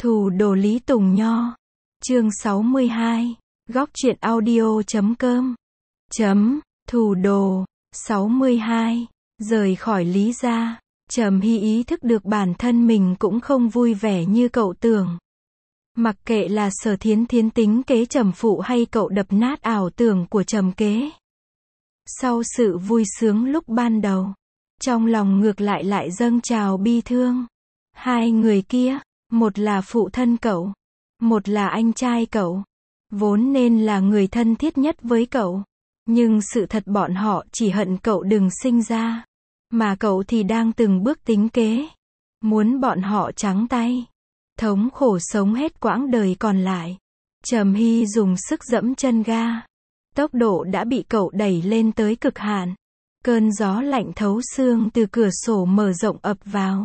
Thủ đồ Lý Tùng Nho. Chương 62. Góc truyện audio.com. Thủ đồ. 62. Rời khỏi Lý gia. Trầm Hy ý thức được bản thân mình cũng không vui vẻ như cậu tưởng. Mặc kệ là Sở Thiến Thiến tính kế Trầm phụ hay cậu đập nát ảo tưởng của Trầm kế. Sau sự vui sướng lúc ban đầu, trong lòng ngược lại dâng trào bi thương. Hai người kia, một là phụ thân cậu, một là anh trai cậu, vốn nên là người thân thiết nhất với cậu. Nhưng sự thật bọn họ chỉ hận cậu đừng sinh ra, mà cậu thì đang từng bước tính kế, muốn bọn họ trắng tay, thống khổ sống hết quãng đời còn lại. Trầm Hy dùng sức giẫm chân ga. Tốc độ đã bị cậu đẩy lên tới cực hạn. Cơn gió lạnh thấu xương từ cửa sổ mở rộng ập vào.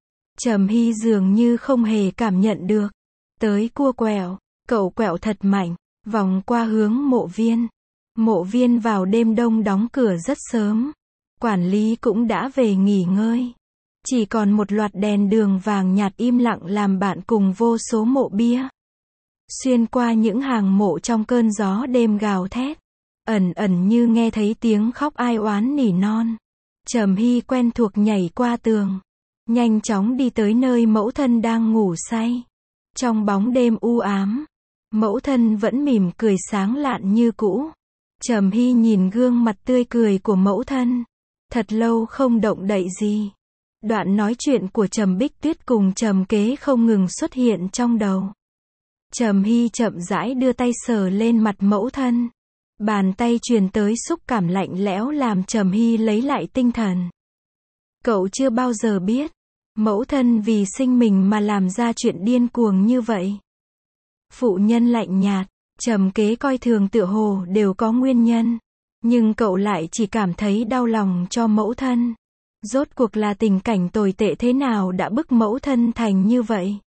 Trầm Hy dường như không hề cảm nhận được. Tới cua quẹo, cậu quẹo thật mạnh, vòng qua hướng Mộ Viên. Mộ Viên vào đêm đông đóng cửa rất sớm. Quản lý cũng đã về nghỉ ngơi. Chỉ còn một loạt đèn đường vàng nhạt im lặng làm bạn cùng vô số mộ bia. Xuyên qua những hàng mộ trong cơn gió đêm gào thét, ẩn như nghe thấy tiếng khóc ai oán nỉ non. Trầm Hy quen thuộc nhảy qua tường, nhanh chóng đi tới nơi mẫu thân đang ngủ say. Trong bóng đêm u ám, mẫu thân vẫn mỉm cười sáng lạn như cũ. Trầm Hy nhìn gương mặt tươi cười của mẫu thân, thật lâu không động đậy gì. Đoạn nói chuyện của Trầm Bích Tuyết cùng Trầm kế không ngừng xuất hiện trong đầu. Trầm Hy chậm rãi đưa tay sờ lên mặt mẫu thân. Bàn tay truyền tới xúc cảm lạnh lẽo làm Trầm Hy lấy lại tinh thần. Cậu chưa bao giờ biết, mẫu thân vì sinh mình mà làm ra chuyện điên cuồng như vậy. Phụ nhân lạnh nhạt, Trầm kế coi thường tựa hồ đều có nguyên nhân. Nhưng cậu lại chỉ cảm thấy đau lòng cho mẫu thân. Rốt cuộc là tình cảnh tồi tệ thế nào đã bức mẫu thân thành như vậy?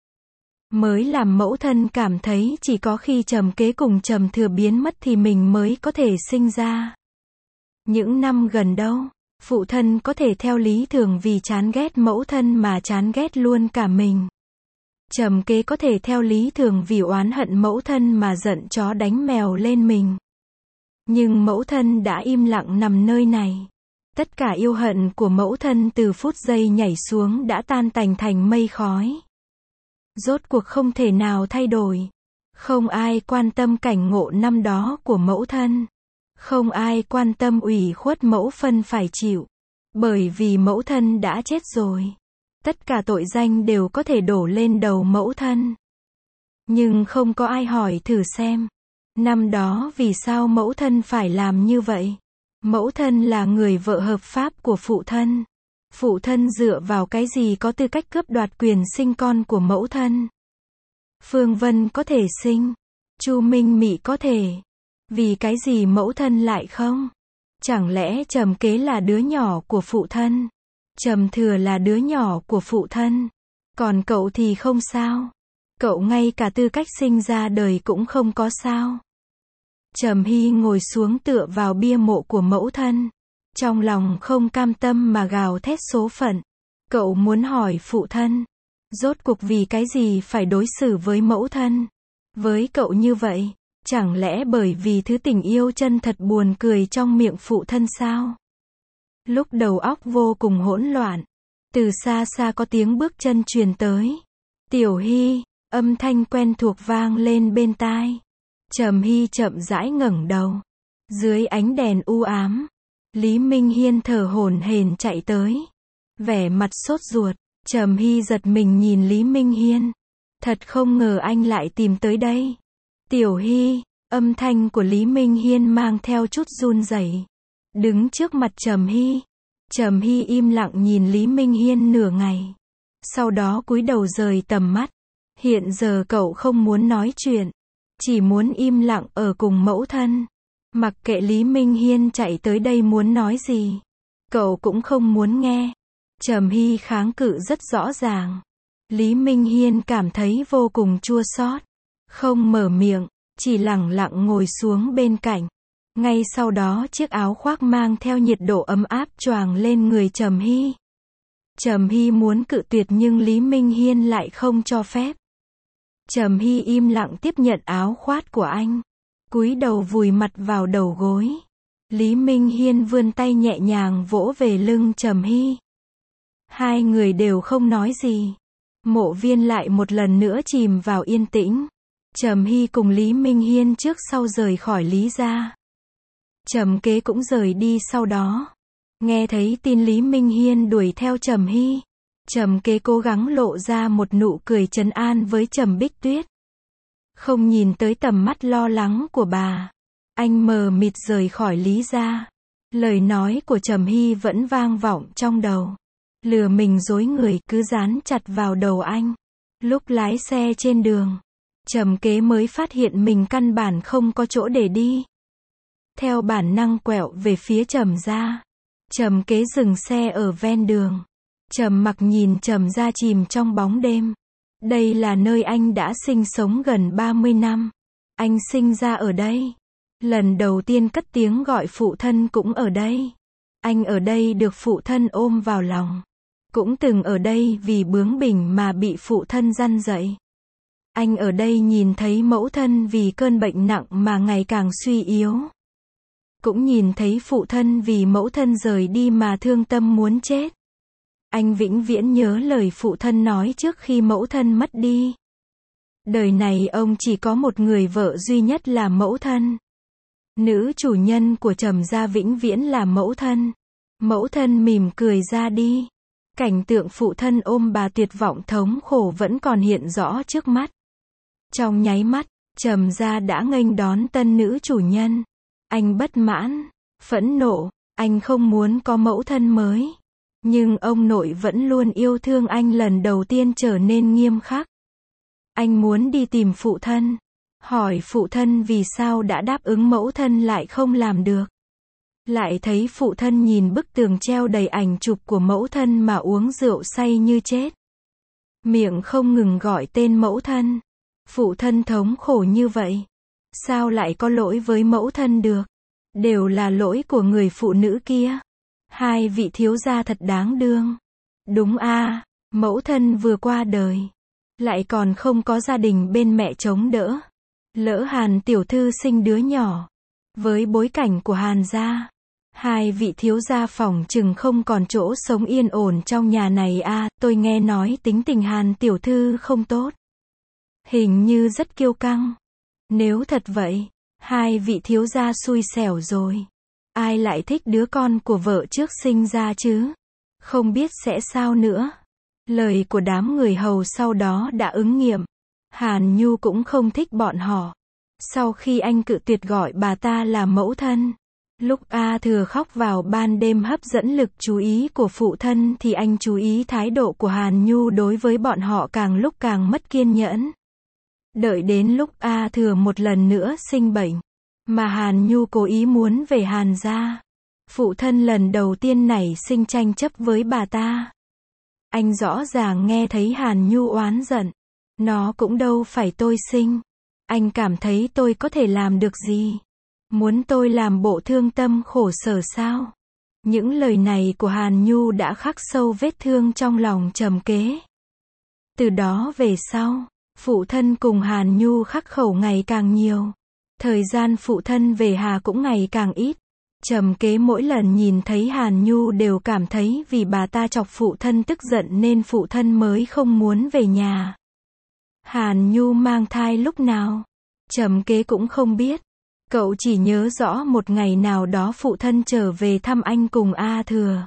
Mới làm mẫu thân cảm thấy chỉ có khi Trầm kế cùng Trầm thừa biến mất thì mình mới có thể sinh ra. Những năm gần đâu, phụ thân có thể theo lý thường vì chán ghét mẫu thân mà chán ghét luôn cả mình. Trầm kế có thể theo lý thường vì oán hận mẫu thân mà giận chó đánh mèo lên mình. Nhưng mẫu thân đã im lặng nằm nơi này. Tất cả yêu hận của mẫu thân từ phút giây nhảy xuống đã tan tành thành mây khói. Rốt cuộc không thể nào thay đổi. Không ai quan tâm cảnh ngộ năm đó của mẫu thân. Không ai quan tâm ủy khuất mẫu thân phải chịu. Bởi vì mẫu thân đã chết rồi. Tất cả tội danh đều có thể đổ lên đầu mẫu thân. Nhưng không có ai hỏi thử xem. Năm đó vì sao mẫu thân phải làm như vậy? Mẫu thân là người vợ hợp pháp của phụ thân. Phụ thân dựa vào cái gì có tư cách cướp đoạt quyền sinh con của mẫu thân? Phương Vân có thể sinh, Chu Minh Mị có thể. Vì cái gì mẫu thân lại không? Chẳng lẽ Trầm kế là đứa nhỏ của phụ thân? Trầm thừa là đứa nhỏ của phụ thân? Còn cậu thì không sao? Cậu ngay cả tư cách sinh ra đời cũng không có sao? Trầm Hy ngồi xuống tựa vào bia mộ của mẫu thân. Trong lòng không cam tâm mà gào thét số phận. Cậu muốn hỏi phụ thân, rốt cuộc vì cái gì phải đối xử với mẫu thân, với cậu như vậy? Chẳng lẽ bởi vì thứ tình yêu chân thật buồn cười trong miệng phụ thân sao? Lúc đầu óc vô cùng hỗn loạn, từ xa xa có tiếng bước chân truyền tới. Tiểu Hy, âm thanh quen thuộc vang lên bên tai. Trầm Hy chậm rãi ngẩng đầu. Dưới ánh đèn u ám, Lý Minh Hiên thở hổn hển chạy tới. Vẻ mặt sốt ruột, Trầm Hy giật mình nhìn Lý Minh Hiên. Thật không ngờ anh lại tìm tới đây. Tiểu Hy, âm thanh của Lý Minh Hiên mang theo chút run rẩy. Đứng trước mặt Trầm Hy. Trầm Hy im lặng nhìn Lý Minh Hiên nửa ngày. Sau đó cúi đầu rời tầm mắt. Hiện giờ cậu không muốn nói chuyện. Chỉ muốn im lặng ở cùng mẫu thân. Mặc kệ Lý Minh Hiên chạy tới đây muốn nói gì, cậu cũng không muốn nghe. Trầm Hy kháng cự rất rõ ràng. Lý Minh Hiên cảm thấy vô cùng chua xót, không mở miệng, chỉ lẳng lặng ngồi xuống bên cạnh. Ngay sau đó chiếc áo khoác mang theo nhiệt độ ấm áp choàng lên người Trầm Hy. Trầm Hy muốn cự tuyệt nhưng Lý Minh Hiên lại không cho phép. Trầm Hy im lặng tiếp nhận áo khoác của anh, cúi đầu vùi mặt vào đầu gối. Lý Minh Hiên vươn tay nhẹ nhàng vỗ về lưng Trầm Hy. Hai người đều không nói gì. Mộ Viên lại một lần nữa chìm vào yên tĩnh. Trầm Hy cùng Lý Minh Hiên trước sau rời khỏi Lý gia. Trầm Kế cũng rời đi sau đó. Nghe thấy tin Lý Minh Hiên đuổi theo Trầm Hy, Trầm Kế cố gắng lộ ra một nụ cười trấn an với Trầm Bích Tuyết. Không nhìn tới tầm mắt lo lắng của bà, anh mờ mịt rời khỏi Lý gia. Lời nói của Trầm Hy vẫn vang vọng trong đầu. Lừa mình dối người cứ dán chặt vào đầu anh. Lúc lái xe trên đường, Trầm Kế mới phát hiện mình căn bản không có chỗ để đi. Theo bản năng quẹo về phía Trầm gia. Trầm Kế dừng xe ở ven đường. Trầm Mặc nhìn Trầm gia chìm trong bóng đêm. Đây là nơi anh đã sinh sống gần 30 năm. Anh sinh ra ở đây. Lần đầu tiên cất tiếng gọi phụ thân cũng ở đây. Anh ở đây được phụ thân ôm vào lòng. Cũng từng ở đây vì bướng bỉnh mà bị phụ thân răn dạy. Anh ở đây nhìn thấy mẫu thân vì cơn bệnh nặng mà ngày càng suy yếu. Cũng nhìn thấy phụ thân vì mẫu thân rời đi mà thương tâm muốn chết. Anh vĩnh viễn nhớ lời phụ thân nói trước khi mẫu thân mất đi. Đời này ông chỉ có một người vợ duy nhất là mẫu thân. Nữ chủ nhân của Trầm gia vĩnh viễn là mẫu thân. Mẫu thân mỉm cười ra đi. Cảnh tượng phụ thân ôm bà tuyệt vọng thống khổ vẫn còn hiện rõ trước mắt. Trong nháy mắt, Trầm gia đã nghênh đón tân nữ chủ nhân. Anh bất mãn, phẫn nộ, anh không muốn có mẫu thân mới. Nhưng ông nội vẫn luôn yêu thương anh lần đầu tiên trở nên nghiêm khắc. Anh muốn đi tìm phụ thân. Hỏi phụ thân vì sao đã đáp ứng mẫu thân lại không làm được. Lại thấy phụ thân nhìn bức tường treo đầy ảnh chụp của mẫu thân mà uống rượu say như chết. Miệng không ngừng gọi tên mẫu thân. Phụ thân thống khổ như vậy. Sao lại có lỗi với mẫu thân được? Đều là lỗi của người phụ nữ kia. Hai vị thiếu gia thật đáng thương. Đúng a, mẫu thân vừa qua đời. Lại còn không có gia đình bên mẹ chống đỡ. Lỡ Hàn tiểu thư sinh đứa nhỏ. Với bối cảnh của Hàn gia, hai vị thiếu gia phỏng chừng không còn chỗ sống yên ổn trong nhà này a. Tôi nghe nói tính tình Hàn tiểu thư không tốt. Hình như rất kiêu căng. Nếu thật vậy, hai vị thiếu gia xui xẻo rồi. Ai lại thích đứa con của vợ trước sinh ra chứ? Không biết sẽ sao nữa. Lời của đám người hầu sau đó đã ứng nghiệm. Hàn Nhu cũng không thích bọn họ. Sau khi anh cự tuyệt gọi bà ta là mẫu thân, lúc A Thừa khóc vào ban đêm hấp dẫn lực chú ý của phụ thân thì anh chú ý thái độ của Hàn Nhu đối với bọn họ càng lúc càng mất kiên nhẫn. Đợi đến lúc A Thừa một lần nữa sinh bệnh, mà Hàn Nhu cố ý muốn về Hàn gia, phụ thân lần đầu tiên nảy sinh tranh chấp với bà ta. Anh rõ ràng nghe thấy Hàn Nhu oán giận. Nó cũng đâu phải tôi sinh. Anh cảm thấy tôi có thể làm được gì? Muốn tôi làm bộ thương tâm khổ sở sao? Những lời này của Hàn Nhu đã khắc sâu vết thương trong lòng Trầm Kế. Từ đó về sau, phụ thân cùng Hàn Nhu khắc khẩu ngày càng nhiều. Thời gian phụ thân về Hà cũng ngày càng ít. Trầm Kế mỗi lần nhìn thấy Hàn Nhu đều cảm thấy vì bà ta chọc phụ thân tức giận nên phụ thân mới không muốn về nhà. Hàn Nhu mang thai lúc nào? Trầm Kế cũng không biết. Cậu chỉ nhớ rõ một ngày nào đó phụ thân trở về thăm anh cùng A Thừa.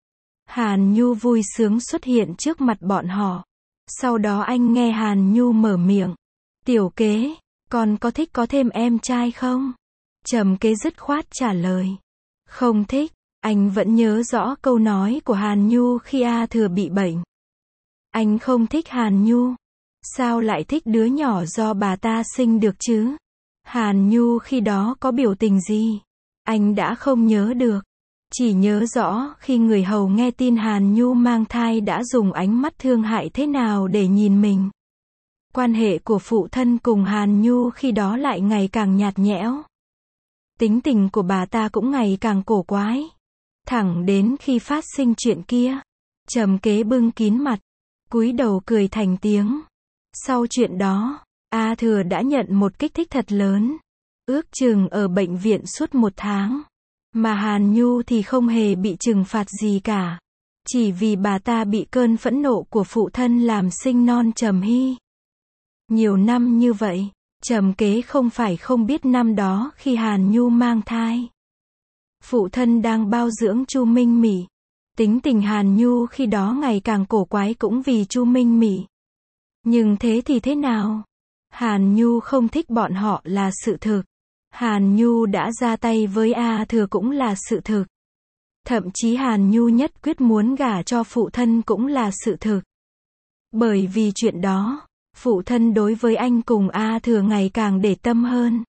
Hàn Nhu vui sướng xuất hiện trước mặt bọn họ. Sau đó anh nghe Hàn Nhu mở miệng. Tiểu Kế, con có thích có thêm em trai không? Trầm Kế dứt khoát trả lời. Không thích. Anh vẫn nhớ rõ câu nói của Hàn Nhu khi A Thừa bị bệnh. Anh không thích Hàn Nhu. Sao lại thích đứa nhỏ do bà ta sinh được chứ? Hàn Nhu khi đó có biểu tình gì? Anh đã không nhớ được. Chỉ nhớ rõ khi người hầu nghe tin Hàn Nhu mang thai đã dùng ánh mắt thương hại thế nào để nhìn mình. Quan hệ của phụ thân cùng Hàn Nhu khi đó lại ngày càng nhạt nhẽo. Tính tình của bà ta cũng ngày càng cổ quái. Thẳng đến khi phát sinh chuyện kia, Trầm Kế bưng kín mặt, cúi đầu cười thành tiếng. Sau chuyện đó, A Thừa đã nhận một kích thích thật lớn. Ước chừng ở bệnh viện suốt 1 tháng. Mà Hàn Nhu thì không hề bị trừng phạt gì cả. Chỉ vì bà ta bị cơn phẫn nộ của phụ thân làm sinh non Trầm Hy. Nhiều năm như vậy, Trầm Kế không phải không biết năm đó khi Hàn Nhu mang thai. Phụ thân đang bao dưỡng Chu Minh Mỹ. Tính tình Hàn Nhu khi đó ngày càng cổ quái cũng vì Chu Minh Mỹ. Nhưng thế thì thế nào? Hàn Nhu không thích bọn họ là sự thực. Hàn Nhu đã ra tay với A Thừa cũng là sự thực. Thậm chí Hàn Nhu nhất quyết muốn gả cho phụ thân cũng là sự thực. Bởi vì chuyện đó, phụ thân đối với anh cùng A Thừa ngày càng để tâm hơn.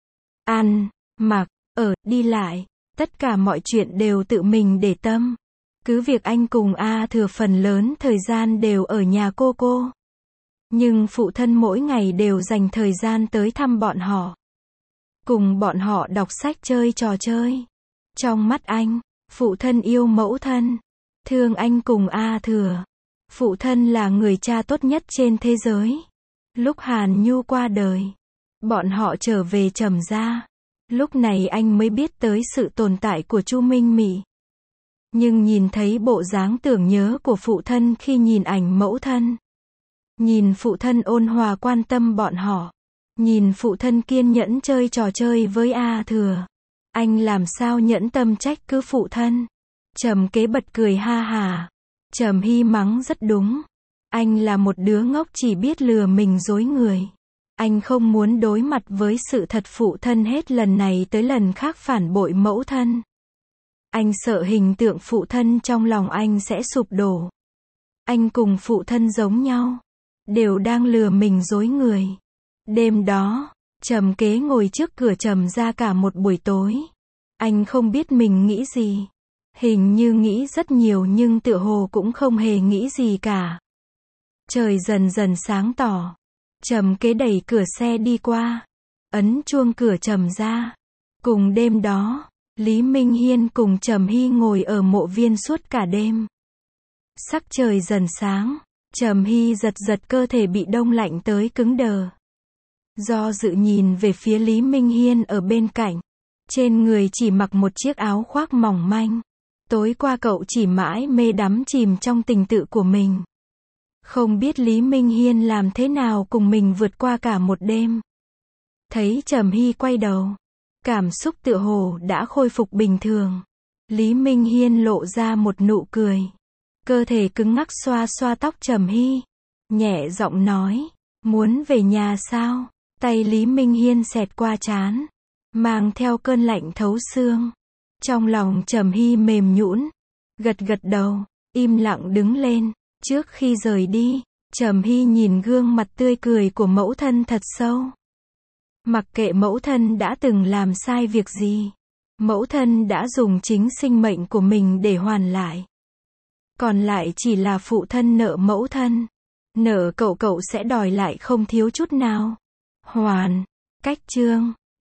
Ăn, mặc, ở, đi lại, tất cả mọi chuyện đều tự mình để tâm. Cứ việc anh cùng A Thừa phần lớn thời gian đều ở nhà cô. Nhưng phụ thân mỗi ngày đều dành thời gian tới thăm bọn họ. Cùng bọn họ đọc sách chơi trò chơi. Trong mắt anh, phụ thân yêu mẫu thân. Thương anh cùng A Thừa. Phụ thân là người cha tốt nhất trên thế giới. Lúc Hàn Nhu qua đời, bọn họ trở về Trầm gia. Lúc này anh mới biết tới sự tồn tại của Chu Minh Mỹ. Nhưng nhìn thấy bộ dáng tưởng nhớ của phụ thân khi nhìn ảnh mẫu thân. Nhìn phụ thân ôn hòa quan tâm bọn họ. Nhìn phụ thân kiên nhẫn chơi trò chơi với A Thừa. Anh làm sao nhẫn tâm trách cứ phụ thân. Trầm Kế bật cười ha hà. Trầm Hy mắng rất đúng. Anh là một đứa ngốc chỉ biết lừa mình dối người. Anh không muốn đối mặt với sự thật phụ thân hết lần này tới lần khác phản bội mẫu thân. Anh sợ hình tượng phụ thân trong lòng anh sẽ sụp đổ. Anh cùng phụ thân giống nhau. Đều đang lừa mình dối người. Đêm đó, Trầm Kế ngồi trước cửa Trầm gia cả một buổi tối. Anh không biết mình nghĩ gì. Hình như nghĩ rất nhiều nhưng tựa hồ cũng không hề nghĩ gì cả. Trời dần dần sáng tỏ. Trầm Kế đẩy cửa xe đi qua. Ấn chuông cửa Trầm gia. Cùng đêm đó, Lý Minh Hiên cùng Trầm Hy ngồi ở mộ viên suốt cả đêm. Sắc trời dần sáng. Trầm Hy giật giật cơ thể bị đông lạnh tới cứng đờ. Do dự nhìn về phía Lý Minh Hiên ở bên cạnh. Trên người chỉ mặc một chiếc áo khoác mỏng manh. Tối qua cậu chỉ mãi mê đắm chìm trong tình tự của mình. Không biết Lý Minh Hiên làm thế nào cùng mình vượt qua cả một đêm. Thấy Trầm Hy quay đầu. Cảm xúc tựa hồ đã khôi phục bình thường. Lý Minh Hiên lộ ra một nụ cười. Cơ thể cứng ngắc xoa xoa tóc Trầm Hy. Nhẹ giọng nói. Muốn về nhà sao? Tay Lý Minh Hiên xẹt qua trán. Mang theo cơn lạnh thấu xương. Trong lòng Trầm Hy mềm nhũn. Gật gật đầu. Im lặng đứng lên. Trước khi rời đi, Trầm Hy nhìn gương mặt tươi cười của mẫu thân thật sâu. Mặc kệ mẫu thân đã từng làm sai việc gì. Mẫu thân đã dùng chính sinh mệnh của mình để hoàn lại. Còn lại chỉ là phụ thân nợ mẫu thân. Nợ cậu sẽ đòi lại không thiếu chút nào. Hoàn. Cách chương